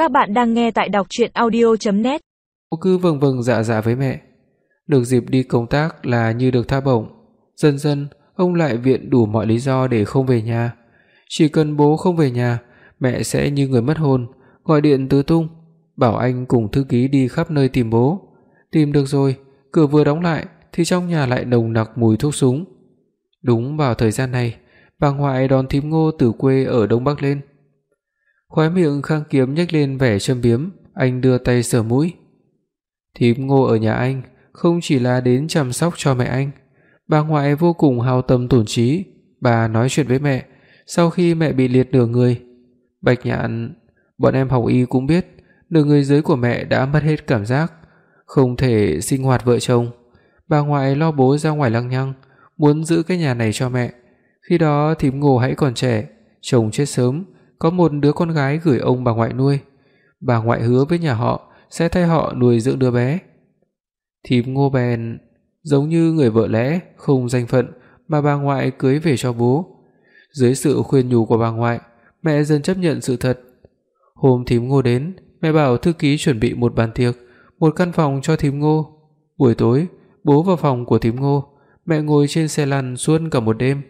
Các bạn đang nghe tại đọc truyện audio.net. Cô cứ vâng vâng dạ dạ với mẹ. Được dịp đi công tác là như được tha bổng. Dần dần ông lại viện đủ mọi lý do để không về nhà. Chỉ cần bố không về nhà, mẹ sẽ như người mất hồn, gọi điện tứ tung, bảo anh cùng thư ký đi khắp nơi tìm bố. Tìm được rồi, cửa vừa đóng lại thì trong nhà lại nồng nặc mùi thuốc súng. Đúng vào thời gian này, bà ngoại đón thím Ngô từ quê ở Đông Bắc lên. Khóe miệng Khang Kiếm nhếch lên vẻ châm biếm, anh đưa tay sờ mũi. Thím Ngô ở nhà anh không chỉ là đến chăm sóc cho mẹ anh, bà ngoại vô cùng hao tâm tổn trí. Bà nói chuyện với mẹ sau khi mẹ bị liệt nửa người. Bạch Nhạn, bọn em học y cũng biết, nửa người dưới của mẹ đã mất hết cảm giác, không thể sinh hoạt vợ chồng. Bà ngoại lo bố ra ngoài lăng nhăng, muốn giữ cái nhà này cho mẹ. Khi đó thím Ngô hãy còn trẻ, chồng chết sớm, có một đứa con gái gửi ông bà ngoại nuôi. Bà ngoại hứa với nhà họ sẽ thay họ nuôi dưỡng đứa bé. Thím Ngô bèn giống như người vợ lẽ không danh phận mà bà ngoại cưới về cho bố. Dưới sự khuyên nhủ của bà ngoại, mẹ dần chấp nhận sự thật. Hôm thím Ngô đến, mẹ bảo thư ký chuẩn bị một bàn tiệc, một căn phòng cho thím Ngô. Buổi tối, bố vào phòng của thím Ngô, mẹ ngồi trên xe lăn suốt cả một đêm.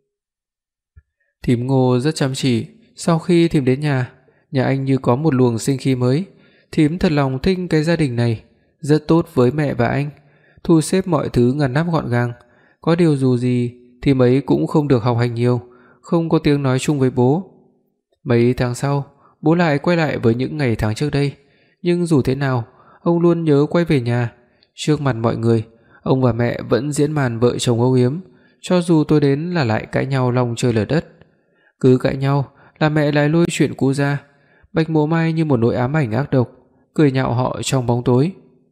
Thím Ngô rất chăm chỉ. Sau khi thím đến nhà anh như có một luồng sinh khí mới. Thím thật lòng thích cái gia đình này, rất tốt với mẹ và anh, thu xếp mọi thứ ngăn nắp gọn gàng. Có điều dù gì thím ấy cũng không được học hành nhiều, không có tiếng nói chung với bố. Mấy tháng sau, bố lại quay lại với những ngày tháng trước đây, nhưng dù thế nào, ông luôn nhớ quay về nhà. Trước mặt mọi người, ông và mẹ vẫn diễn màn vợ chồng âu yếm, cho dù tôi đến là lại cãi nhau long trời lở đất. Cứ cãi nhau là mẹ lại lôi chuyện cũ ra. Bạch Mộ Mai như một nỗi ám ảnh ác độc, cười nhạo họ trong bóng tối.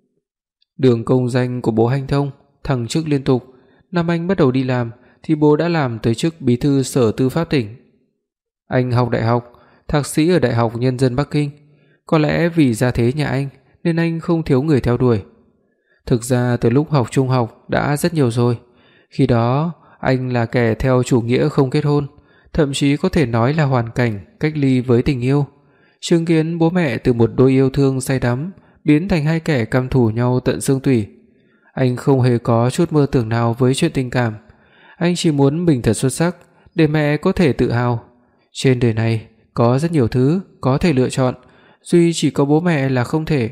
Đường công danh của bố hanh thông, thăng chức liên tục. Năm anh bắt đầu đi làm thì bố đã làm tới chức bí thư Sở Tư pháp tỉnh. Anh học đại học, thạc sĩ ở Đại học Nhân dân Bắc Kinh. Có lẽ vì gia thế nhà anh nên anh không thiếu người theo đuổi. Thực ra từ lúc học trung học đã rất nhiều rồi. Khi đó anh là kẻ theo chủ nghĩa không kết hôn, thậm chí có thể nói là hoàn cảnh cách ly với tình yêu. Chứng kiến bố mẹ từ một đôi yêu thương say đắm biến thành hai kẻ căm thù nhau tận xương tủy. Anh không hề có chút mơ tưởng nào với chuyện tình cảm. Anh chỉ muốn mình thật xuất sắc để mẹ có thể tự hào. Trên đời này có rất nhiều thứ có thể lựa chọn, duy chỉ có bố mẹ là không thể.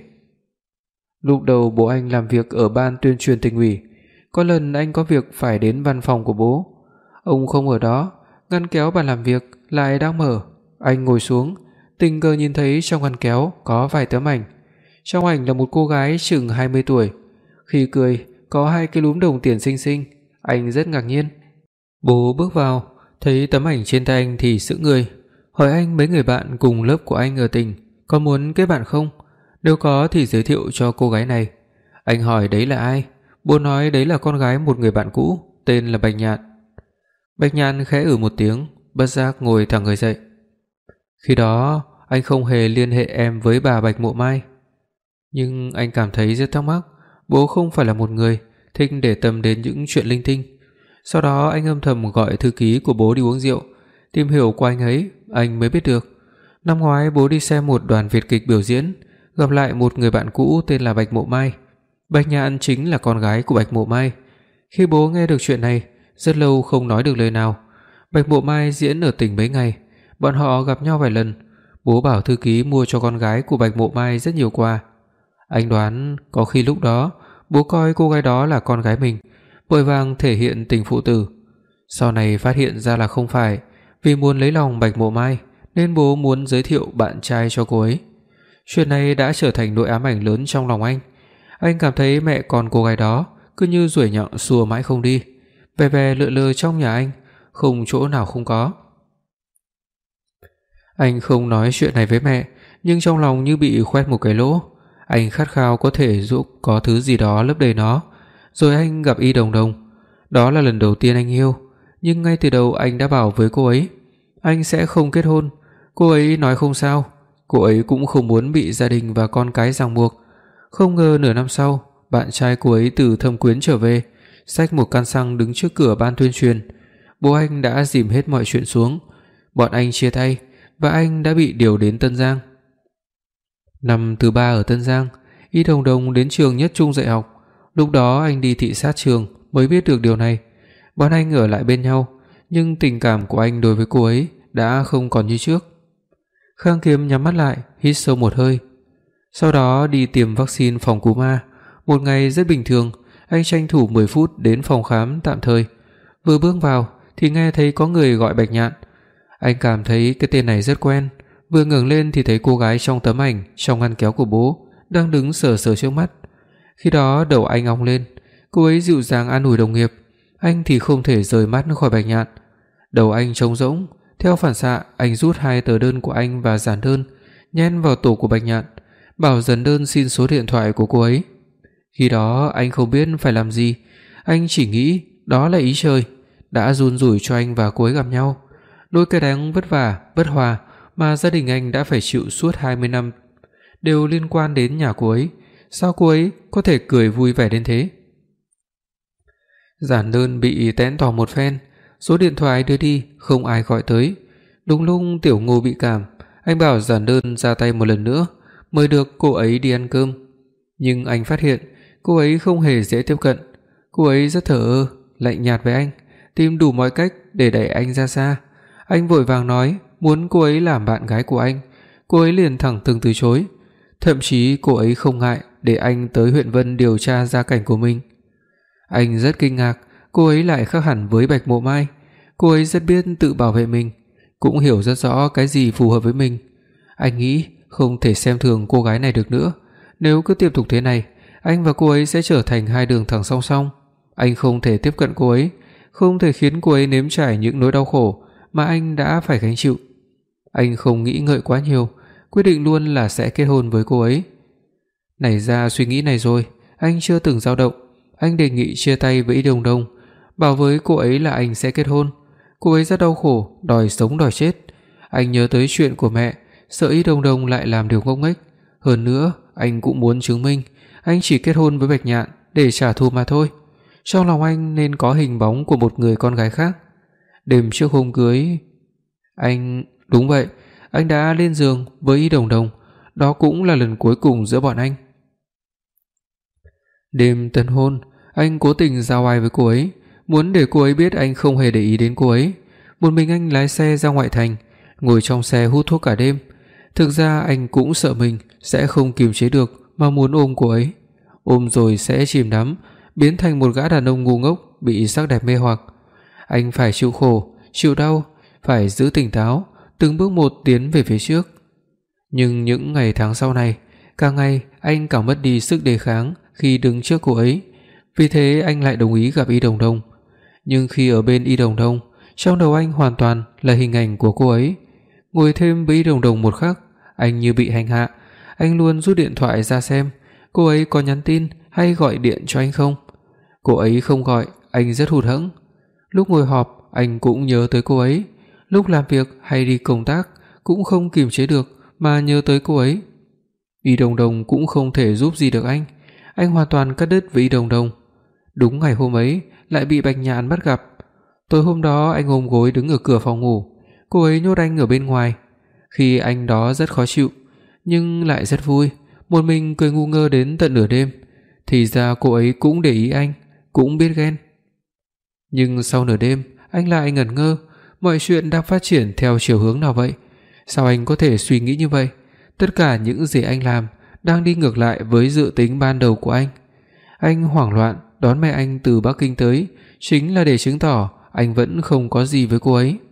Lúc đầu bố anh làm việc ở ban tuyên truyền tỉnh ủy. Có lần anh có việc phải đến văn phòng của bố. Ông không ở đó, ngăn kéo bàn làm việc lại đang mở. Anh ngồi xuống, tình cờ nhìn thấy trong ngăn kéo có vài tấm ảnh. Trong ảnh là một cô gái chừng 20 tuổi. Khi cười có hai cái lúm đồng tiền xinh xinh. Anh rất ngạc nhiên. Bố bước vào, thấy tấm ảnh trên tay anh thì sững người, hỏi anh mấy người bạn cùng lớp của anh ở tỉnh có muốn kết bạn không? Nếu có thì giới thiệu cho cô gái này. Anh hỏi đấy là ai? Bố nói đấy là con gái một người bạn cũ, tên là Bạch Nhạn. Bạch Nhạn khẽ một tiếng, bất giác ngồi thẳng người dậy. Khi đó anh không hề liên hệ em với bà Bạch Mộ Mai, nhưng anh cảm thấy rất thắc mắc, bố không phải là một người thích để tâm đến những chuyện linh tinh. Sau đó anh âm thầm gọi thư ký của bố đi uống rượu, tìm hiểu qua anh ấy, anh mới biết được năm ngoái bố đi xem một đoàn Việt kịch biểu diễn, gặp lại một người bạn cũ tên là Bạch Mộ Mai. Bạch Nhạn chính là con gái của Bạch Mộ Mai. Khi bố nghe được chuyện này, rất lâu không nói được lời nào. Bạch Mộ Mai diễn ở tỉnh mấy ngày, bọn họ gặp nhau vài lần. Bố bảo thư ký mua cho con gái của Bạch Mộ Mai rất nhiều quà. Anh đoán có khi lúc đó bố coi cô gái đó là con gái mình, vội vàng thể hiện tình phụ tử. Sau này phát hiện ra là không phải, vì muốn lấy lòng Bạch Mộ Mai nên bố muốn giới thiệu bạn trai cho cô ấy. Chuyện này đã trở thành nỗi ám ảnh lớn trong lòng anh. Anh cảm thấy mẹ con cô gái đó cứ như ruồi nhặng xua mãi không đi, về về lượn lờ trong nhà anh, không chỗ nào không có. Anh không nói chuyện này với mẹ, nhưng trong lòng như bị khoét một cái lỗ. Anh khát khao có thể giúp có thứ gì đó lấp đầy nó. Rồi anh gặp Y Đồng Đồng. Đó là lần đầu tiên anh yêu, nhưng ngay từ đầu anh đã bảo với cô ấy anh sẽ không kết hôn. Cô ấy nói không sao, cô ấy cũng không muốn bị gia đình và con cái ràng buộc. Không ngờ nửa năm sau, bạn trai cô ấy từ Thâm Quyến trở về, xách một căn xăng đứng trước cửa ban tuyên truyền. Bố anh đã dìm hết mọi chuyện xuống. Bọn anh chia tay và anh đã bị điều đến Tân Giang. Năm thứ 3 ở Tân Giang, Y Đồng Đồng đến trường Nhất Trung dạy học. Lúc đó anh đi thị sát trường mới biết được điều này. Bọn anh ở lại bên nhau, nhưng tình cảm của anh đối với cô ấy đã không còn như trước. Khang Kiếm nhắm mắt lại, hít sâu một hơi. Sau đó đi tiêm vaccine phòng cúm A. Một ngày rất bình thường, anh tranh thủ 10 phút đến phòng khám tạm thời. Vừa bước vào thì nghe thấy có người gọi Bạch Nhạn. Anh cảm thấy cái tên này rất quen. Vừa ngẩng lên thì thấy cô gái trong tấm ảnh trong ngăn kéo của bố đang đứng sờ sờ trước mắt. Khi đó đầu anh ong lên. Cô ấy dịu dàng an ủi đồng nghiệp. Anh thì không thể rời mắt khỏi Bạch Nhạn. Đầu anh trống rỗng. Theo phản xạ, anh rút 2 tờ đơn của anh và dán đơn nhét vào tủ của Bạch Nhạn, bảo dán đơn xin số điện thoại của cô ấy. Khi đó anh không biết phải làm gì. Anh chỉ nghĩ đó là ý trời đã giun rủi cho anh và cô ấy gặp nhau. Nỗi cay đắng vất vả, bất hòa mà gia đình anh đã phải chịu suốt 20 năm đều liên quan đến nhà cô ấy. Sao cô ấy có thể cười vui vẻ đến thế? Dán đơn bị tẽn tỏ một phen, số điện thoại đưa đi không ai gọi tới. Đúng lúc Tiểu Ngô bị cảm, anh bảo dán đơn ra tay một lần nữa, mời được cô ấy đi ăn cơm. Nhưng anh phát hiện cô ấy không hề dễ tiếp cận. Cô ấy rất thờ ơ, lạnh nhạt với anh, tìm đủ mọi cách để đẩy anh ra xa. Anh vội vàng nói muốn cô ấy làm bạn gái của anh. Cô ấy liền thẳng thừng từ chối. Thậm chí cô ấy không ngại để anh tới huyện Vân điều tra gia cảnh của mình. Anh rất kinh ngạc, cô ấy lại khác hẳn với Bạch Mộ Mai. Cô ấy rất biết tự bảo vệ mình, cũng hiểu rất rõ cái gì phù hợp với mình. Anh nghĩ không thể xem thường cô gái này được nữa. Nếu cứ tiếp tục thế này, anh và cô ấy sẽ trở thành hai đường thẳng song song. Anh không thể tiếp cận cô ấy, không thể khiến cô ấy nếm trải những nỗi đau khổ mà anh đã phải gánh chịu. Anh không nghĩ ngợi quá nhiều, quyết định luôn là sẽ kết hôn với cô ấy. Nảy ra suy nghĩ này rồi, anh chưa từng dao động. Anh đề nghị chia tay với Y Đồng Đồng, bảo với cô ấy là anh sẽ kết hôn. Cô ấy rất đau khổ, đòi sống đòi chết. Anh nhớ tới chuyện của mẹ, sợ Y Đồng Đồng lại làm điều ngốc nghếch. Hơn nữa, anh cũng muốn chứng minh anh chỉ kết hôn với Bạch Nhạn để trả thù mà thôi. Trong lòng anh nên có hình bóng của một người con gái khác. Đêm trước hôm cưới, đúng vậy, anh đã lên giường với Y Đồng Đồng. Đó cũng là lần cuối cùng giữa bọn anh. Đêm tân hôn, anh cố tình giao ai với cô ấy, muốn để cô ấy biết anh không hề để ý đến cô ấy. Một mình anh lái xe ra ngoại thành, ngồi trong xe hút thuốc cả đêm. Thực ra anh cũng sợ mình sẽ không kiềm chế được mà muốn ôm cô ấy. Ôm rồi sẽ chìm đắm, biến thành một gã đàn ông ngu ngốc bị sắc đẹp mê hoặc. Anh phải chịu khổ, chịu đau, phải giữ tỉnh táo, từng bước một tiến về phía trước. Nhưng những ngày tháng sau này, càng ngày anh càng mất đi sức đề kháng khi đứng trước cô ấy. Vì thế anh lại đồng ý gặp Y Đồng Đồng. Nhưng khi ở bên Y Đồng Đồng, trong đầu anh hoàn toàn là hình ảnh của cô ấy. Ngồi thêm với Y Đồng Đồng một khắc, anh như bị hành hạ. Anh luôn rút điện thoại ra xem cô ấy có nhắn tin hay gọi điện cho anh không. Cô ấy không gọi, anh rất hụt hẫng. Lúc ngồi họp, anh cũng nhớ tới cô ấy. Lúc làm việc hay đi công tác cũng không kiềm chế được mà nhớ tới cô ấy. Y Đồng Đồng cũng không thể giúp gì được anh. Anh hoàn toàn cắt đứt với Y Đồng Đồng. Đúng ngày hôm ấy lại bị Bạch Nhạn bắt gặp. Tối hôm đó anh ôm gối đứng ở cửa phòng ngủ, cô ấy nhốt anh ở bên ngoài. Khi anh đó rất khó chịu, nhưng lại rất vui, một mình cười ngu ngơ đến tận nửa đêm. Thì ra cô ấy cũng để ý anh, cũng biết ghen. Nhưng sau nửa đêm, anh lại ngẩn ngơ, mọi chuyện đang phát triển theo chiều hướng nào vậy? Sao anh có thể suy nghĩ như vậy? Tất cả những gì anh làm đang đi ngược lại với dự tính ban đầu của anh. Anh hoảng loạn đón mẹ anh từ Bắc Kinh tới, chính là để chứng tỏ anh vẫn không có gì với cô ấy.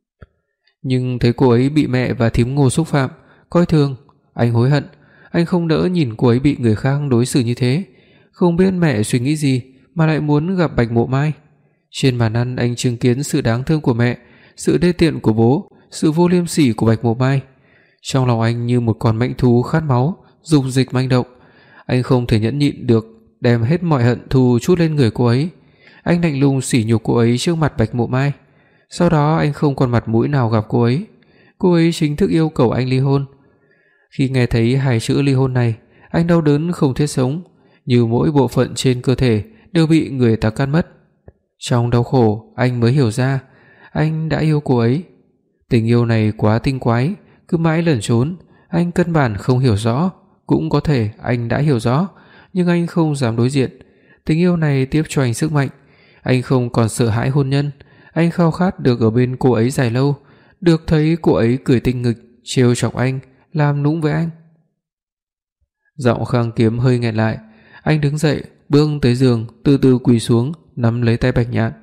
Nhưng thấy cô ấy bị mẹ và thím Ngô xúc phạm, coi thường, anh hối hận. Anh không đỡ nhìn cô ấy bị người khác đối xử như thế. Không biết mẹ suy nghĩ gì mà lại muốn gặp Bạch Mộ Mai. Trên bàn ăn anh chứng kiến sự đáng thương của mẹ, sự đê tiện của bố, sự vô liêm sỉ của Bạch Mộ Mai. Trong lòng anh như một con mãnh thú khát máu, dục dịch manh động. Anh không thể nhẫn nhịn được, đem hết mọi hận thù trút lên người cô ấy. Anh lạnh lùng sỉ nhục cô ấy trước mặt Bạch Mộ Mai. Sau đó anh không còn mặt mũi nào gặp cô ấy. Cô ấy chính thức yêu cầu anh ly hôn. Khi nghe thấy hai chữ ly hôn này, anh đau đớn không thiết sống, như mỗi bộ phận trên cơ thể đều bị người ta cắt mất. Trong đau khổ, anh mới hiểu ra anh đã yêu cô ấy. Tình yêu này quá tinh quái, cứ mãi lẩn trốn, Anh căn bản không hiểu rõ, cũng có thể anh đã hiểu rõ, nhưng anh không dám đối diện. Tình yêu này tiếp cho anh sức mạnh. Anh không còn sợ hãi hôn nhân. Anh khao khát được ở bên cô ấy dài lâu, được thấy cô ấy cười tinh nghịch, trêu chọc anh, làm nũng với anh. Giọng Khang Kiếm hơi nghẹn lại. Anh đứng dậy, bước tới giường, từ từ quỳ xuống, nắm lấy tay Bạch Nhạn.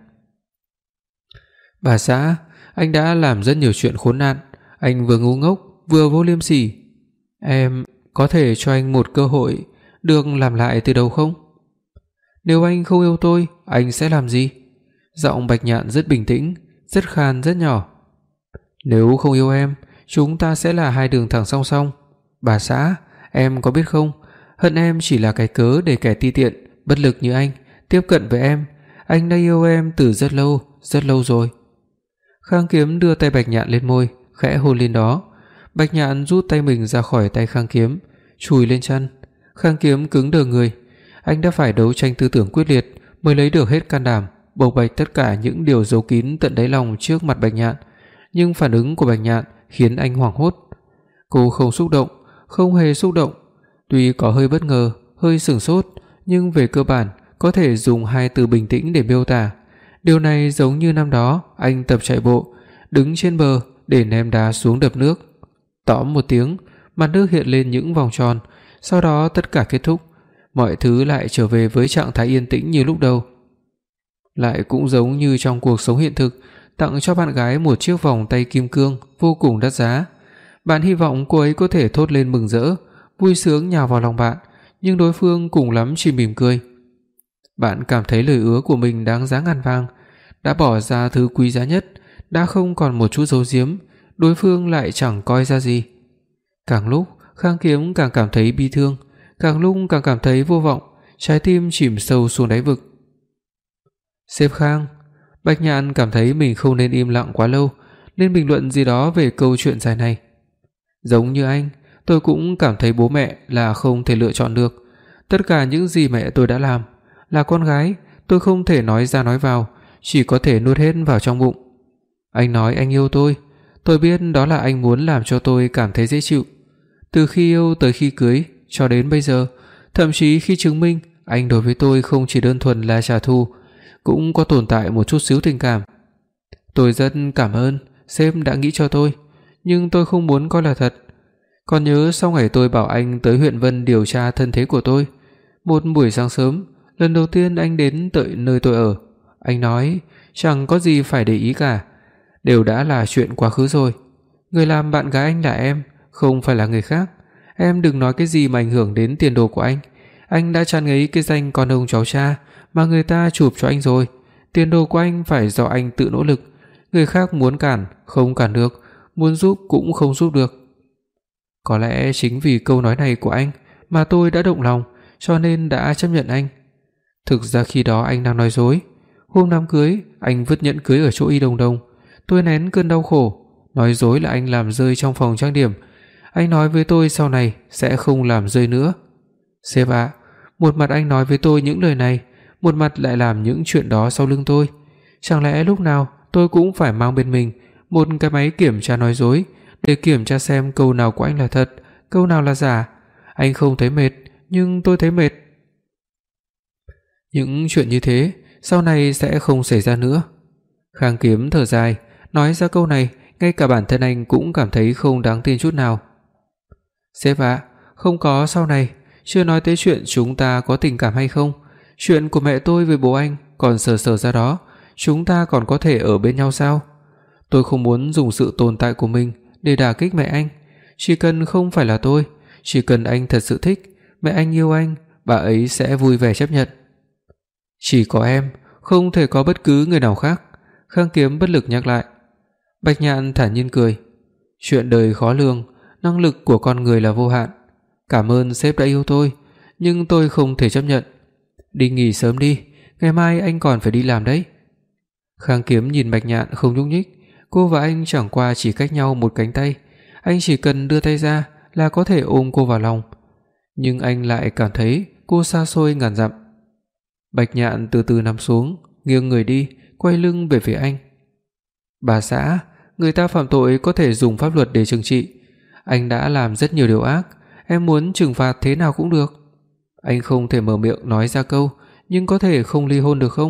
Bà xã, anh đã làm rất nhiều chuyện khốn nạn. Anh vừa ngu ngốc, vừa vô liêm sỉ. Em có thể cho anh một cơ hội được làm lại từ đầu không? Nếu anh không yêu tôi, anh sẽ làm gì? Giọng Bạch Nhạn rất bình tĩnh, rất khan, rất nhỏ. Nếu không yêu em, chúng ta sẽ là hai đường thẳng song song. Bà xã, em có biết không, hận em chỉ là cái cớ để kẻ ti tiện, bất lực như anh tiếp cận với em. Anh đã yêu em từ rất lâu rồi. Khang Kiếm đưa tay Bạch Nhạn lên môi, khẽ hôn lên đó. Bạch Nhạn rút tay mình ra khỏi tay Khang Kiếm, chùi lên chăn. Khang Kiếm cứng đờ người. Anh đã phải đấu tranh tư tưởng quyết liệt mới lấy được hết can đảm bộc bạch tất cả những điều giấu kín tận đáy lòng trước mặt Bạch Nhạn, nhưng phản ứng của Bạch Nhạn khiến anh hoảng hốt. Cô không xúc động, không hề xúc động. Tuy có hơi bất ngờ, hơi sửng sốt, nhưng về cơ bản có thể dùng hai từ bình tĩnh để miêu tả. Điều này giống như năm đó anh tập chạy bộ, đứng trên bờ để ném đá xuống đập nước. Tóm một tiếng, mặt nước hiện lên những vòng tròn, sau đó tất cả kết thúc, mọi thứ lại trở về với trạng thái yên tĩnh như lúc đầu. Lại cũng giống như trong cuộc sống hiện thực, tặng cho bạn gái một chiếc vòng tay kim cương vô cùng đắt giá. Bạn hy vọng cô ấy có thể thốt lên mừng rỡ, vui sướng nhào vào lòng bạn, nhưng đối phương cùng lắm chỉ mỉm cười. Bạn cảm thấy lời hứa của mình đáng giá ngàn vàng, đã bỏ ra thứ quý giá nhất, đã không còn một chút giấu giếm, đối phương lại chẳng coi ra gì. Càng lúc Khang Kiếm càng cảm thấy bi thương, càng lúc càng cảm thấy vô vọng, trái tim chìm sâu xuống đáy vực. Sếp Khang, Bạch Nhạn cảm thấy mình không nên im lặng quá lâu, nên bình luận gì đó về câu chuyện dài này. Giống như anh, tôi cũng cảm thấy bố mẹ là không thể lựa chọn được. Tất cả những gì mẹ tôi đã làm, là con gái, tôi không thể nói ra nói vào, chỉ có thể nuốt hết vào trong bụng. Anh nói anh yêu tôi biết đó là anh muốn làm cho tôi cảm thấy dễ chịu. Từ khi yêu tới khi cưới, cho đến bây giờ, thậm chí khi chứng minh anh đối với tôi không chỉ đơn thuần là trả thù, cũng có tồn tại một chút xíu tình cảm. Tôi rất cảm ơn sếp đã nghĩ cho tôi, nhưng tôi không muốn coi là thật. Còn nhớ sau ngày tôi bảo anh tới huyện Vân điều tra thân thế của tôi, một buổi sáng sớm, lần đầu tiên anh đến tới nơi tôi ở, anh nói chẳng có gì phải để ý cả, đều đã là chuyện quá khứ rồi. Người làm bạn gái anh là em, không phải là người khác. Em đừng nói cái gì mà ảnh hưởng đến tiền đồ của anh. Anh đã chán ngấy cái danh con ông cháu cha mà người ta chụp cho anh rồi. Tiền đồ của anh phải do anh tự nỗ lực. Người khác muốn cản không cản được, muốn giúp cũng không giúp được. Có lẽ chính vì câu nói này của anh mà tôi đã động lòng, cho nên đã chấp nhận anh. Thực ra khi đó anh đang nói dối. Hôm đám cưới, anh vứt nhẫn cưới ở chỗ Y Đồng Đồng. Tôi nén cơn đau khổ, nói dối là anh làm rơi trong phòng trang điểm. Anh nói với tôi sau này sẽ không làm rơi nữa. Sếp ạ, một mặt anh nói với tôi những lời này, một mặt lại làm những chuyện đó sau lưng tôi. Chẳng lẽ lúc nào tôi cũng phải mang bên mình một cái máy kiểm tra nói dối để kiểm tra xem câu nào của anh là thật, câu nào là giả? Anh không thấy mệt, nhưng tôi thấy mệt. Những chuyện như thế sau này sẽ không xảy ra nữa. Khang Kiếm thở dài, nói ra câu này, ngay cả bản thân anh cũng cảm thấy không đáng tin chút nào. Sếp ạ, không có sau này, chưa nói tới chuyện chúng ta có tình cảm hay không. Chuyện của mẹ tôi với bố anh còn sờ ra đó, chúng ta còn có thể ở bên nhau sao? Tôi không muốn dùng sự tồn tại của mình để đả kích mẹ anh. Chỉ cần không phải là tôi, chỉ cần anh thật sự thích, mẹ anh yêu anh, bà ấy sẽ vui vẻ chấp nhận. Chỉ có em, không thể có bất cứ người nào khác. Khang Kiếm bất lực nhắc lại. Bạch Nhạn thản nhiên cười. Chuyện đời khó lường, năng lực của con người là vô hạn. Cảm ơn sếp đã yêu tôi, nhưng tôi không thể chấp nhận. Đi nghỉ sớm đi, ngày mai anh còn phải đi làm đấy. Khang Kiếm nhìn Bạch Nhạn không nhúc nhích. Cô và anh chẳng qua chỉ cách nhau một cánh tay, anh chỉ cần đưa tay ra là có thể ôm cô vào lòng. Nhưng anh lại cảm thấy cô xa xôi ngàn dặm. Bạch Nhạn từ từ nằm xuống, nghiêng người đi, quay lưng về phía anh. Bà xã, người ta phạm tội có thể dùng pháp luật để trừng trị. Anh đã làm rất nhiều điều ác, em muốn trừng phạt thế nào cũng được. Anh không thể mở miệng nói ra câu, nhưng có thể không ly hôn được không?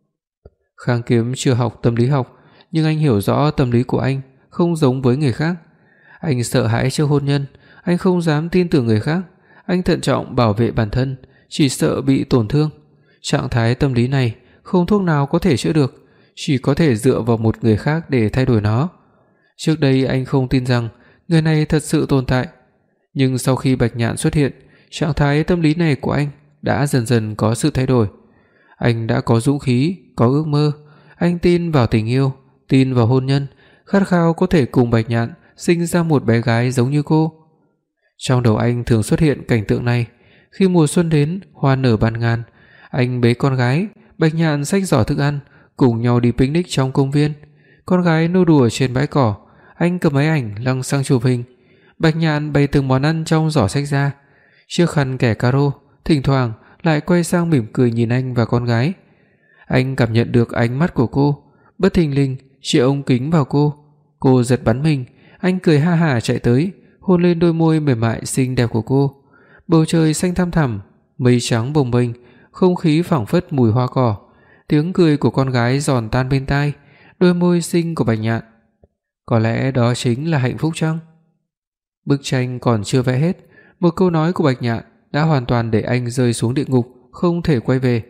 Khang Kiếm chưa học tâm lý học, nhưng anh hiểu rõ tâm lý của anh không giống với người khác. Anh sợ hãi trước hôn nhân, anh không dám tin tưởng người khác, anh thận trọng bảo vệ bản thân, chỉ sợ bị tổn thương. Trạng thái tâm lý này không thuốc nào có thể chữa được, chỉ có thể dựa vào một người khác để thay đổi nó. Trước đây anh không tin rằng người này thật sự tồn tại, nhưng sau khi Bạch Nhạn xuất hiện, trạng thái tâm lý này của anh đã dần dần có sự thay đổi. Anh đã có dũng khí, có ước mơ, anh tin vào tình yêu, tin vào hôn nhân, khát khao có thể cùng Bạch Nhạn sinh ra một bé gái giống như cô. Trong đầu anh thường xuất hiện cảnh tượng này, khi mùa xuân đến, hoa nở bạt ngàn, anh bế con gái, Bạch Nhạn xách giỏ thức ăn, cùng nhau đi picnic trong công viên. Con gái nô đùa trên bãi cỏ, anh cầm máy ảnh lăng xăng chụp hình. Bạch Nhạn bày từng món ăn trong giỏ xách ra, chiếc khăn kẻ caro, thỉnh thoảng lại quay sang mỉm cười nhìn anh và con gái. Anh cảm nhận được ánh mắt của cô, bất thình lình chĩa ống kính vào cô. Cô giật bắn mình, anh cười ha hả chạy tới, hôn lên đôi môi mềm mại xinh đẹp của cô. Bầu trời xanh thăm thẳm, mây trắng bồng bềnh, không khí phảng phất mùi hoa cỏ. Tiếng cười của con gái giòn tan bên tai, đôi môi xinh của Bạch Nhạn. Có lẽ đó chính là hạnh phúc chăng? Bức tranh còn chưa vẽ hết, một câu nói của Bạch Nhạn đã hoàn toàn để anh rơi xuống địa ngục, không thể quay về.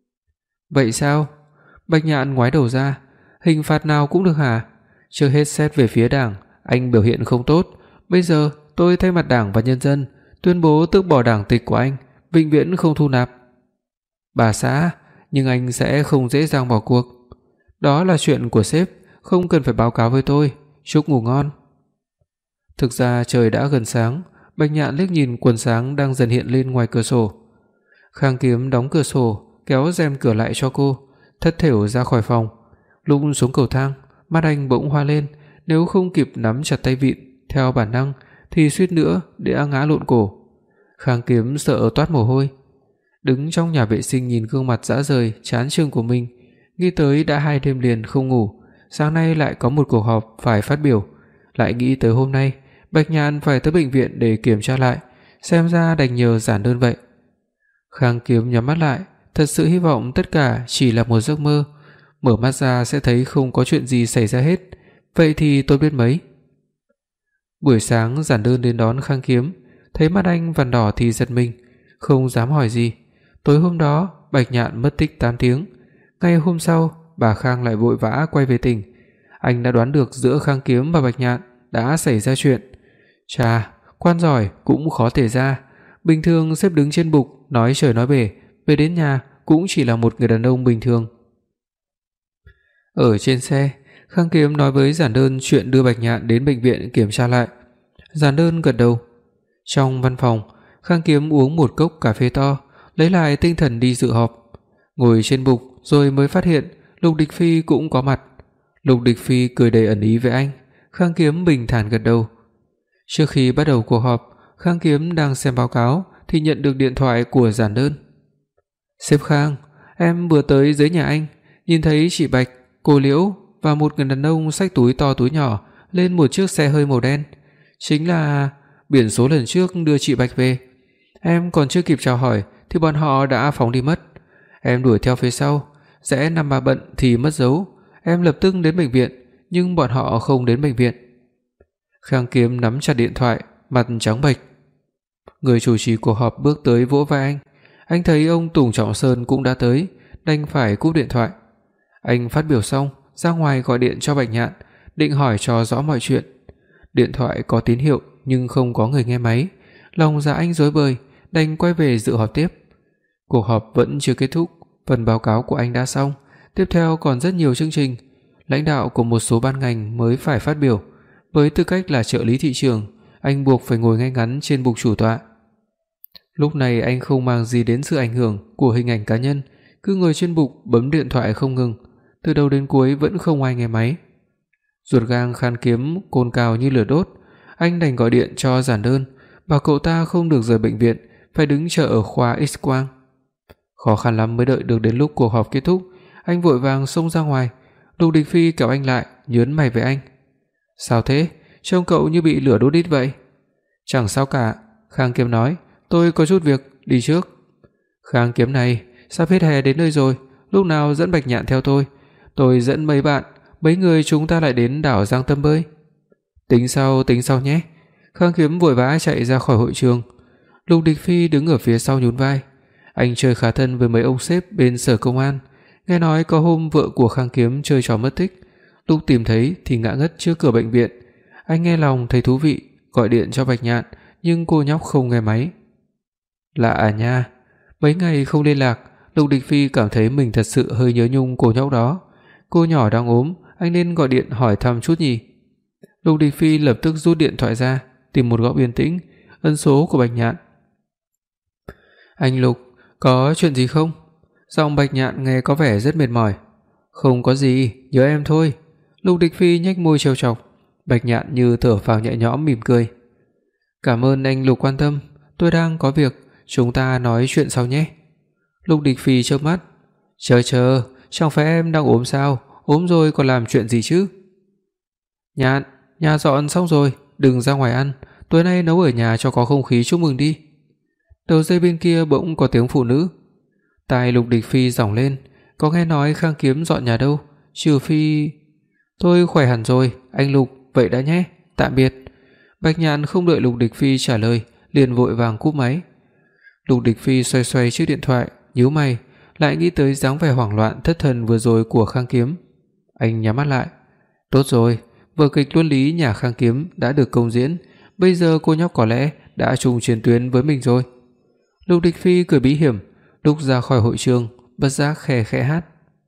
Vậy sao? Bạch Nhạn ngoái đầu ra, hình phạt nào cũng được hả? Trước hết xét về phía Đảng, anh biểu hiện không tốt, bây giờ tôi thay mặt Đảng và nhân dân tuyên bố tước bỏ đảng tịch của anh, vĩnh viễn không thu nạp. Bà xã, nhưng anh sẽ không dễ dàng bỏ cuộc. Đó là chuyện của sếp, không cần phải báo cáo với tôi. Chúc ngủ ngon. Thực ra trời đã gần sáng, Bạch Nhạn liếc nhìn quần sáng đang dần hiện lên ngoài cửa sổ. Khang Kiếm đóng cửa sổ, kéo rèm cửa lại cho cô, thất thểu ra khỏi phòng. Lúc xuống cầu thang, mắt anh bỗng hoa lên, nếu không kịp nắm chặt tay vịn theo bản năng thì suýt nữa đã ngã lộn cổ. Khang Kiếm sợ toát mồ hôi, đứng trong nhà vệ sinh nhìn gương mặt rã rời chán chường của mình, nghĩ tới đã 2 đêm liền không ngủ, sáng nay lại có một cuộc họp phải phát biểu, lại nghĩ tới hôm nay Bạch Nhạn phải tới bệnh viện để kiểm tra lại, xem ra đành nhờ giản đơn vậy. Khang Kiếm nhắm mắt lại, thật sự hy vọng tất cả chỉ là một giấc mơ, mở mắt ra sẽ thấy không có chuyện gì xảy ra hết, vậy thì tốt biết mấy. Buổi sáng giản đơn đến đón Khang Kiếm, thấy mắt anh vằn đỏ thì giật mình, không dám hỏi gì. Tối hôm đó Bạch Nhạn mất tích 8 tiếng, ngày hôm sau bà Khang lại vội vã quay về tỉnh. Anh đã đoán được giữa Khang Kiếm và Bạch Nhạn đã xảy ra chuyện. Chà, quan giỏi cũng khó thể ra, bình thường sếp đứng trên bục nói trời nói bể, về đến nhà cũng chỉ là một người đàn ông bình thường. Ở trên xe, Khang Kiếm nói với Giản Đơn chuyện đưa Bạch Nhạn đến bệnh viện kiểm tra lại. Giản Đơn gật đầu. Trong văn phòng, Khang Kiếm uống một cốc cà phê to, lấy lại tinh thần đi dự họp. Ngồi trên bục rồi mới phát hiện Lục Địch Phi cũng có mặt. Lục Địch Phi cười đầy ẩn ý với anh, Khang Kiếm bình thản gật đầu. Trước khi bắt đầu cuộc họp, Khang Kiếm đang xem báo cáo thì nhận được điện thoại của Giản Đơn. "Sếp Khang, em vừa tới dưới nhà anh, nhìn thấy chị Bạch, cô Liễu và một người đàn ông xách túi to túi nhỏ lên một chiếc xe hơi màu đen, chính là biển số lần trước đưa chị Bạch về. Em còn chưa kịp chào hỏi thì bọn họ đã phóng đi mất. Em đuổi theo phía sau, rẽ 53 bận thì mất dấu. Em lập tức đến bệnh viện, nhưng bọn họ không đến bệnh viện." Khang Kiếm nắm chặt điện thoại, mặt trắng bệch. Người chủ trì cuộc họp bước tới vỗ vai anh. Anh thấy ông Tùng Trọng Sơn cũng đã tới, đành phải cúp điện thoại. Anh phát biểu xong, ra ngoài gọi điện cho Bạch Nhạn, định hỏi cho rõ mọi chuyện. Điện thoại có tín hiệu nhưng không có người nghe máy, lòng dạ anh rối bời, đành quay về dự họp tiếp. Cuộc họp vẫn chưa kết thúc, phần báo cáo của anh đã xong, tiếp theo còn rất nhiều chương trình. Lãnh đạo của một số ban ngành mới phải phát biểu. Với tư cách là trợ lý thị trường, anh buộc phải ngồi ngay ngắn trên bục chủ tọa. Lúc này anh không mang gì đến sự ảnh hưởng của hình ảnh cá nhân, cứ ngồi trên bục bấm điện thoại không ngừng, từ đầu đến cuối vẫn không ai nghe máy. Ruột gan Khang Kiếm cồn cào như lửa đốt, anh đành gọi điện cho Giản Đơn, bảo cậu ta không được rời bệnh viện, phải đứng chờ ở khoa X-quang. Khó khăn lắm mới đợi được đến lúc cuộc họp kết thúc, anh vội vàng xông ra ngoài. Lục Địch Phi kéo anh lại, nhớn mày với anh. "Sao thế? Trông cậu như bị lửa đốt đít vậy?" Chẳng sao cả, Khang Kiếm nói, tôi có chút việc, đi trước. Khang Kiếm này, sắp hết hè đến nơi rồi, lúc nào dẫn Bạch Nhạn theo tôi dẫn mấy người chúng ta lại đến đảo Giang Tâm bơi. Tính sau nhé. Khang Kiếm vội vã chạy ra khỏi hội trường. Lục Địch Phi đứng ở phía sau nhún vai. Anh chơi khá thân với mấy ông sếp bên sở công an, nghe nói có hôm vợ của Khang Kiếm chơi trò mất tích, lúc tìm thấy thì ngã ngất trước cửa bệnh viện. Anh nghe lòng thấy thú vị, gọi điện cho Bạch Nhạn, nhưng cô nhóc không nghe máy. Lạ à nha, mấy ngày không liên lạc, Lục Địch Phi cảm thấy mình thật sự hơi nhớ nhung cô nhóc đó. Cô nhỏ đang ốm, anh nên gọi điện hỏi thăm chút nhỉ. Lục Địch Phi lập tức rút điện thoại ra, tìm một góc yên tĩnh, ấn số của Bạch Nhạn. Anh Lục, có chuyện gì không? Giọng Bạch Nhạn nghe có vẻ rất mệt mỏi. Không có gì, nhớ em thôi. Lục Địch Phi nhếch môi trêu chọc. Bạch Nhạn như thở phào nhẹ nhõm mỉm cười. Cảm ơn anh Lục quan tâm, tôi đang có việc, chúng ta nói chuyện sau nhé. Lục Địch Phi chớp mắt. Chờ, chẳng phải em đang ốm sao? Ốm rồi còn làm chuyện gì chứ? Nhạn, nhà dọn xong rồi, đừng ra ngoài ăn, tối nay nấu ở nhà cho có không khí chúc mừng đi. Đầu dây bên kia bỗng có tiếng phụ nữ. Tai Lục Địch Phi giỏng lên, có nghe nói Khang Kiếm dọn nhà đâu, trừ phi... Tôi khỏe hẳn rồi, anh Lục, vậy đã nhé, tạm biệt. Bạch Nhạn không đợi Lục Địch Phi trả lời, liền vội vàng cúp máy. Lục Địch Phi xoay chiếc điện thoại, nhíu mày, lại nghĩ tới dáng vẻ hoảng loạn thất thần vừa rồi của Khang Kiếm. Anh nhắm mắt lại. Tốt rồi, vở kịch luân lý nhà Khang Kiếm đã được công diễn, bây giờ cô nhóc có lẽ đã chung chiến tuyến với mình rồi. Lục Địch Phi cười bí hiểm, lúc ra khỏi hội trường, bất giác khẽ hát.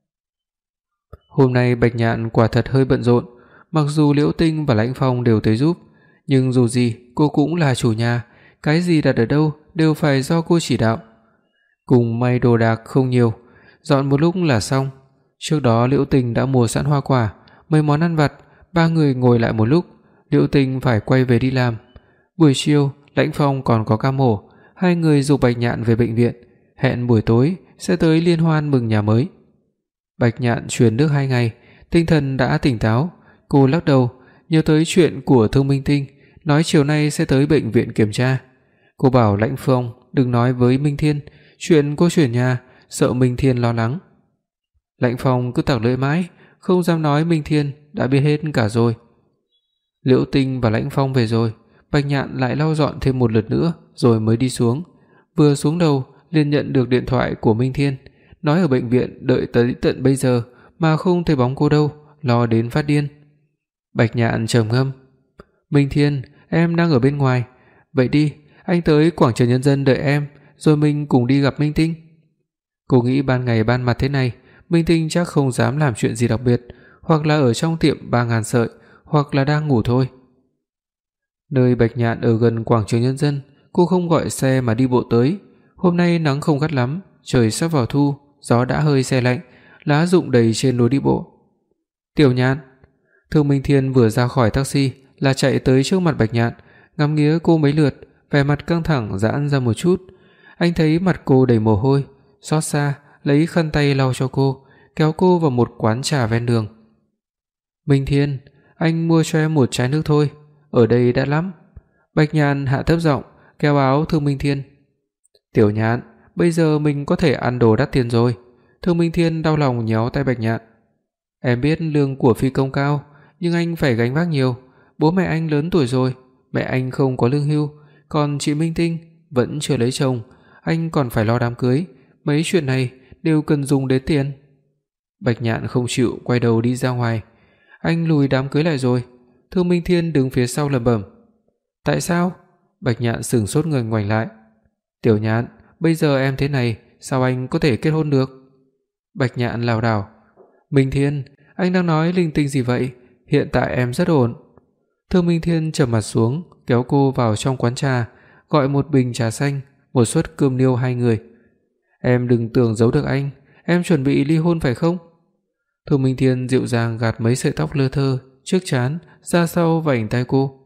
Hôm nay Bạch Nhạn quả thật hơi bận rộn, mặc dù Liễu Tinh và Lãnh Phong đều tới giúp, nhưng dù gì cô cũng là chủ nhà, cái gì đặt ở đâu đều phải do cô chỉ đạo. Cùng may đồ đạc không nhiều, dọn một lúc là xong. Trước đó Liễu Tinh đã mua sẵn hoa quả, mấy món ăn vặt, ba người ngồi lại một lúc, Liễu Tinh phải quay về đi làm. Buổi chiều, Lãnh Phong còn có ca mổ, hai người giục Bạch Nhạn về bệnh viện, hẹn buổi tối sẽ tới liên hoan mừng nhà mới. Bạch Nhạn truyền nước 2 ngày, tinh thần đã tỉnh táo, cô lắc đầu, nhớ tới chuyện của Thương Minh Tinh, nói chiều nay sẽ tới bệnh viện kiểm tra. Cô bảo Lãnh Phong đừng nói với Minh Thiên chuyện cô chuyển nhà, sợ Minh Thiên lo lắng. Lãnh Phong cứ tặc lưỡi mãi, không dám nói Minh Thiên đã biết hết cả rồi. Liễu Tinh và Lãnh Phong về rồi, Bạch Nhạn lại lau dọn thêm một lượt nữa rồi mới đi xuống. Vừa xuống đầu liền nhận được điện thoại của Minh Thiên, nói ở bệnh viện đợi tới tận bây giờ mà không thấy bóng cô đâu, lo đến phát điên. Bạch Nhạn trầm ngâm. Minh Thiên, em đang ở bên ngoài, vậy đi, anh tới quảng trường Nhân dân đợi em, rồi mình cùng đi gặp Minh Tinh. Cô nghĩ ban ngày ban mặt thế này, Minh Tinh chắc không dám làm chuyện gì đặc biệt, hoặc là ở trong tiệm 3000 sợi, hoặc là đang ngủ thôi. Nơi Bạch Nhạn ở gần quảng trường Nhân dân, cô không gọi xe mà đi bộ tới. Hôm nay nắng không gắt lắm, trời sắp vào thu, gió đã hơi se lạnh, lá rụng đầy trên lối đi bộ. Tiểu Nhạn, Thương Minh Thiên vừa ra khỏi taxi là chạy tới trước mặt Bạch Nhạn, ngắm nghía cô mấy lượt, vẻ mặt căng thẳng giãn ra một chút. Anh thấy mặt cô đầy mồ hôi, xót xa lấy khăn tay lau cho cô, kéo cô vào một quán trà ven đường. Minh Thiên, anh mua cho em một chai nước thôi, ở đây đã lắm. Bạch Nhạn hạ thấp giọng, kéo áo Thương Minh Thiên. Tiểu Nhạn, bây giờ mình có thể ăn đồ đắt tiền rồi. Thương Minh Thiên đau lòng nhéo tay Bạch Nhạn. Em biết lương của phi công cao, nhưng anh phải gánh vác nhiều. Bố mẹ anh lớn tuổi rồi, mẹ anh không có lương hưu, còn chị Minh Tinh vẫn chưa lấy chồng, anh còn phải lo đám cưới, mấy chuyện này đều cần dùng đến tiền. Bạch Nhạn không chịu quay đầu đi ra ngoài. Anh lùi đám cưới lại rồi. Thương Minh Thiên đứng phía sau lẩm bẩm. Tại sao? Bạch Nhạn sững sốt ngẩng ngoảnh lại. Tiểu Nhạn, bây giờ em thế này, sao anh có thể kết hôn được? Bạch Nhạn lảo đảo. Minh Thiên, anh đang nói linh tinh gì vậy? Hiện tại em rất ổn. Thương Minh Thiên trầm mặt xuống, kéo cô vào trong quán trà, gọi một bình trà xanh, một suất cơm niêu 2 người. Em đừng tưởng giấu được anh, em chuẩn bị ly hôn phải không? Thương Minh Thiên dịu dàng gạt mấy sợi tóc lơ thơ trước trán ra sau vành tai cô.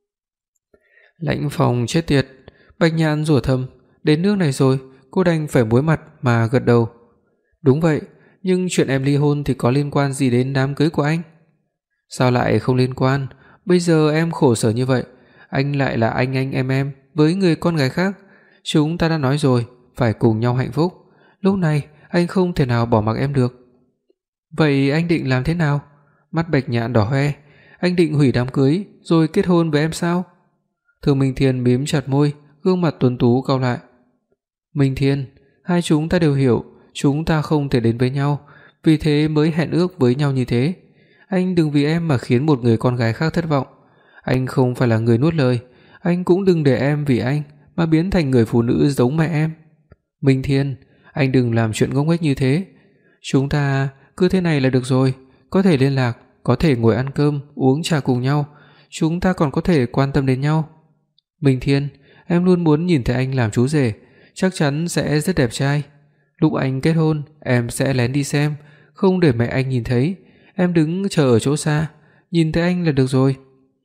Lãnh Phong chết tiệt. Bạch Nhạn rủa thầm, đến nước này rồi, cô đành phải muối mặt mà gật đầu. Đúng vậy, nhưng chuyện em ly hôn thì có liên quan gì đến đám cưới của anh? Sao lại không liên quan? Bây giờ em khổ sở như vậy, Anh lại là anh em với người con gái khác. Chúng ta đã nói rồi, phải cùng nhau hạnh phúc. Lúc này anh không thể nào bỏ mặc em được." "Vậy anh định làm thế nào?" Mắt Bạch Nhạn đỏ hoe. "Anh định hủy đám cưới rồi kết hôn với em sao?" Thương Minh Thiên mím chặt môi, gương mặt tuấn tú cau lại. "Minh Thiên, hai chúng ta đều hiểu, chúng ta không thể đến với nhau, vì thế mới hẹn ước với nhau như thế. Anh đừng vì em mà khiến một người con gái khác thất vọng. Anh không phải là người nuốt lời, anh cũng đừng để em vì anh mà biến thành người phụ nữ giống mẹ em. Minh Thiên, anh đừng làm chuyện ngốc nghếch như thế. Chúng ta cứ thế này là được rồi, có thể liên lạc, có thể ngồi ăn cơm, uống trà cùng nhau, chúng ta còn có thể quan tâm đến nhau. Minh Thiên, em luôn muốn nhìn thấy anh làm chú rể, chắc chắn sẽ rất đẹp trai. Lúc anh kết hôn, em sẽ lén đi xem, không để mẹ anh nhìn thấy, em đứng chờ ở chỗ xa, nhìn thấy anh là được rồi."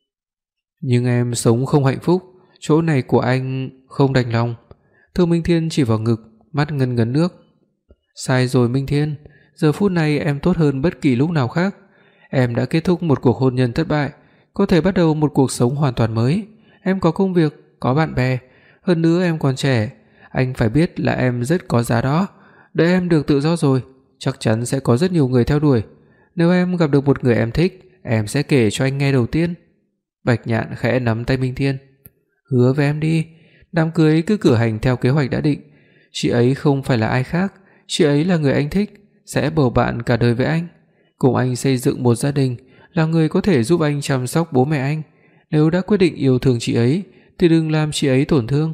"Nhưng em sống không hạnh phúc, chỗ này của anh không đành lòng." Thương Minh Thiên chỉ vào ngực, mắt ngấn ngấn nước. "Sai rồi Minh Thiên, giờ phút này em tốt hơn bất kỳ lúc nào khác. Em đã kết thúc một cuộc hôn nhân thất bại, có thể bắt đầu một cuộc sống hoàn toàn mới. Em có công việc, có bạn bè, hơn nữa em còn trẻ, anh phải biết là em rất có giá đó. Đợi em được tự do rồi, chắc chắn sẽ có rất nhiều người theo đuổi. Nếu em gặp được một người em thích, em sẽ kể cho anh nghe đầu tiên." Bạch Nhạn khẽ nắm tay Minh Thiên. "Hứa với em đi, đám cưới cứ cử hành theo kế hoạch đã định. Chị ấy không phải là ai khác, chị ấy là người anh thích, sẽ bầu bạn cả đời với anh, cùng anh xây dựng một gia đình, là người có thể giúp anh chăm sóc bố mẹ anh. Nếu đã quyết định yêu thương chị ấy thì đừng làm chị ấy tổn thương.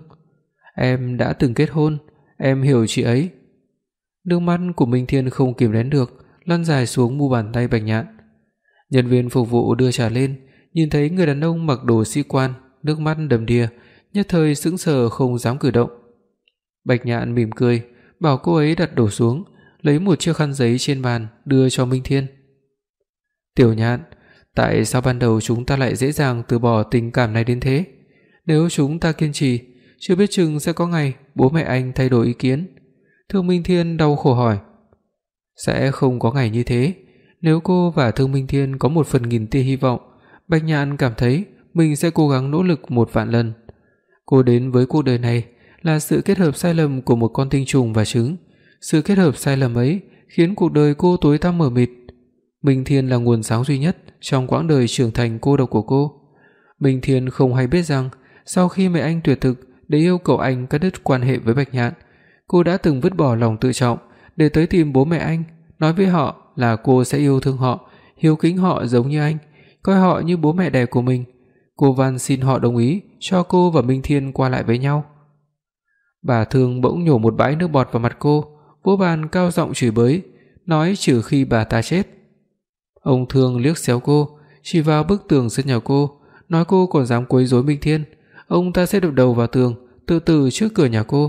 Em đã từng kết hôn, em hiểu chị ấy." Nước mắt của Minh Thiên không kìm nén được, lăn dài xuống mu bàn tay Bạch Nhạn. Nhân viên phục vụ đưa trà lên, nhìn thấy người đàn ông mặc đồ sĩ quan, nước mắt đầm đìa, nhất thời sững sờ không dám cử động. Bạch Nhạn mỉm cười, bảo cô ấy đặt đồ xuống, lấy một chiếc khăn giấy trên bàn đưa cho Minh Thiên. "Tiểu Nhạn, tại sao ban đầu chúng ta lại dễ dàng từ bỏ tình cảm này đến thế? Nếu chúng ta kiên trì, chưa biết chừng sẽ có ngày bố mẹ anh thay đổi ý kiến." Thương Minh Thiên đau khổ hỏi. "Sẽ không có ngày như thế. Nếu cô và Thương Minh Thiên có 1/1000 tia hy vọng, Bạch Nhạn cảm thấy mình sẽ cố gắng nỗ lực 1 vạn lần. Cô đến với cuộc đời này là sự kết hợp sai lầm của một con tinh trùng và trứng. Sự kết hợp sai lầm ấy khiến cuộc đời cô tối tăm mờ mịt. Minh Thiên là nguồn sáng duy nhất trong quãng đời trưởng thành cô độc của cô. Minh Thiên không hay biết rằng sau khi mẹ anh tuyệt thực để yêu cầu anh cắt đứt quan hệ với Bạch Nhạn, cô đã từng vứt bỏ lòng tự trọng để tới tìm bố mẹ anh, nói với họ là cô sẽ yêu thương họ, hiếu kính họ giống như anh, coi họ như bố mẹ đẻ của mình. Cô van xin họ đồng ý cho cô và Minh Thiên qua lại với nhau." Bà Thương bỗng nhổ một bãi nước bọt vào mặt cô, vỗ bàn cao giọng chửi bới, nói trừ khi bà ta chết. Ông Thương liếc xéo cô, chỉ vào bức tường sân nhà cô, nói cô còn dám quấy rối Minh Thiên, ông ta sẽ đập đầu vào tường, tự tử trước cửa nhà cô.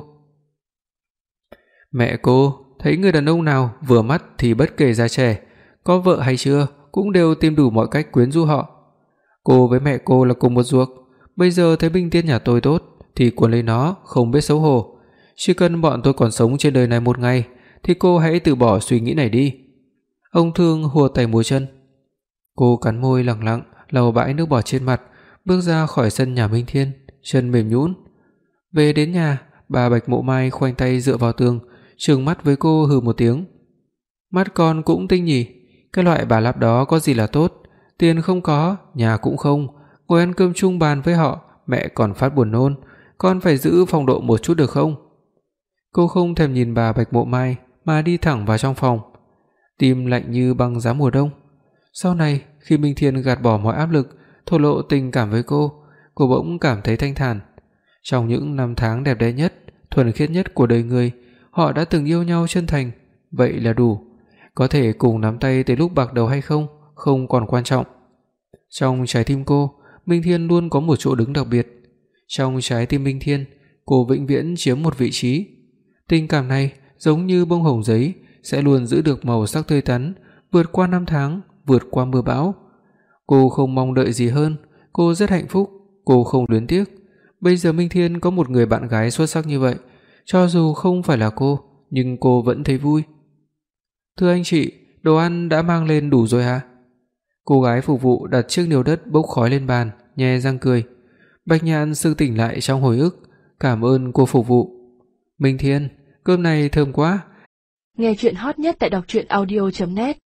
Mẹ cô thấy người đàn ông nào vừa mắt thì bất kể già trẻ, có vợ hay chưa, cũng đều tìm đủ mọi cách quyến rũ họ. Cô với mẹ cô là cùng một ruột, bây giờ thấy Minh Thiên nhà tôi tốt thì cuốn lấy nó, không biết xấu hổ. Chỉ cần bọn tôi còn sống trên đời này một ngày thì cô hãy từ bỏ suy nghĩ này đi. Ông Thương hùa tay múa chân. Cô cắn môi lẳng lặng lau bãi nước bọt trên mặt, bước ra khỏi sân nhà Minh Thiên, chân mềm nhũn. Về đến nhà, bà Bạch Mộ Mai khoanh tay dựa vào tường, trừng mắt với cô hừ một tiếng. Mắt con cũng tinh nhỉ, cái loại bà lắp đó có gì là tốt, tiền không có, nhà cũng không, ngồi ăn cơm chung bàn với họ, mẹ còn phát buồn nôn, con phải giữ phong độ một chút được không? Cô không thèm nhìn bà Bạch Mộ Mai mà đi thẳng vào trong phòng, tim lạnh như băng giá mùa đông. Sau này, khi Minh Thiên gạt bỏ mọi áp lực, thổ lộ tình cảm với cô bỗng cảm thấy thanh thản. Trong những năm tháng đẹp đẽ nhất, thuần khiết nhất của đời người, họ đã từng yêu nhau chân thành, vậy là đủ. Có thể cùng nắm tay tới lúc bạc đầu hay không, không còn quan trọng. Trong trái tim cô, Minh Thiên luôn có một chỗ đứng đặc biệt. Trong trái tim Minh Thiên, cô vĩnh viễn chiếm một vị trí. Tình cảm này giống như bông hồng giấy, sẽ luôn giữ được màu sắc tươi tắn, vượt qua năm tháng, vượt qua mưa bão. Cô không mong đợi gì hơn, cô rất hạnh phúc, cô không luyến tiếc. Bây giờ Minh Thiên có một người bạn gái xuất sắc như vậy, cho dù không phải là cô, nhưng cô vẫn thấy vui. Thưa anh chị, đồ ăn đã mang lên đủ rồi hả? Cô gái phục vụ đặt chiếc niêu đất bốc khói lên bàn, nhe răng cười. Bạch Nhạn sực tỉnh lại trong hồi ức, cảm ơn cô phục vụ. Minh Thiên, cơm này thơm quá. Nghe truyện hot nhất tại đọc truyện audio net.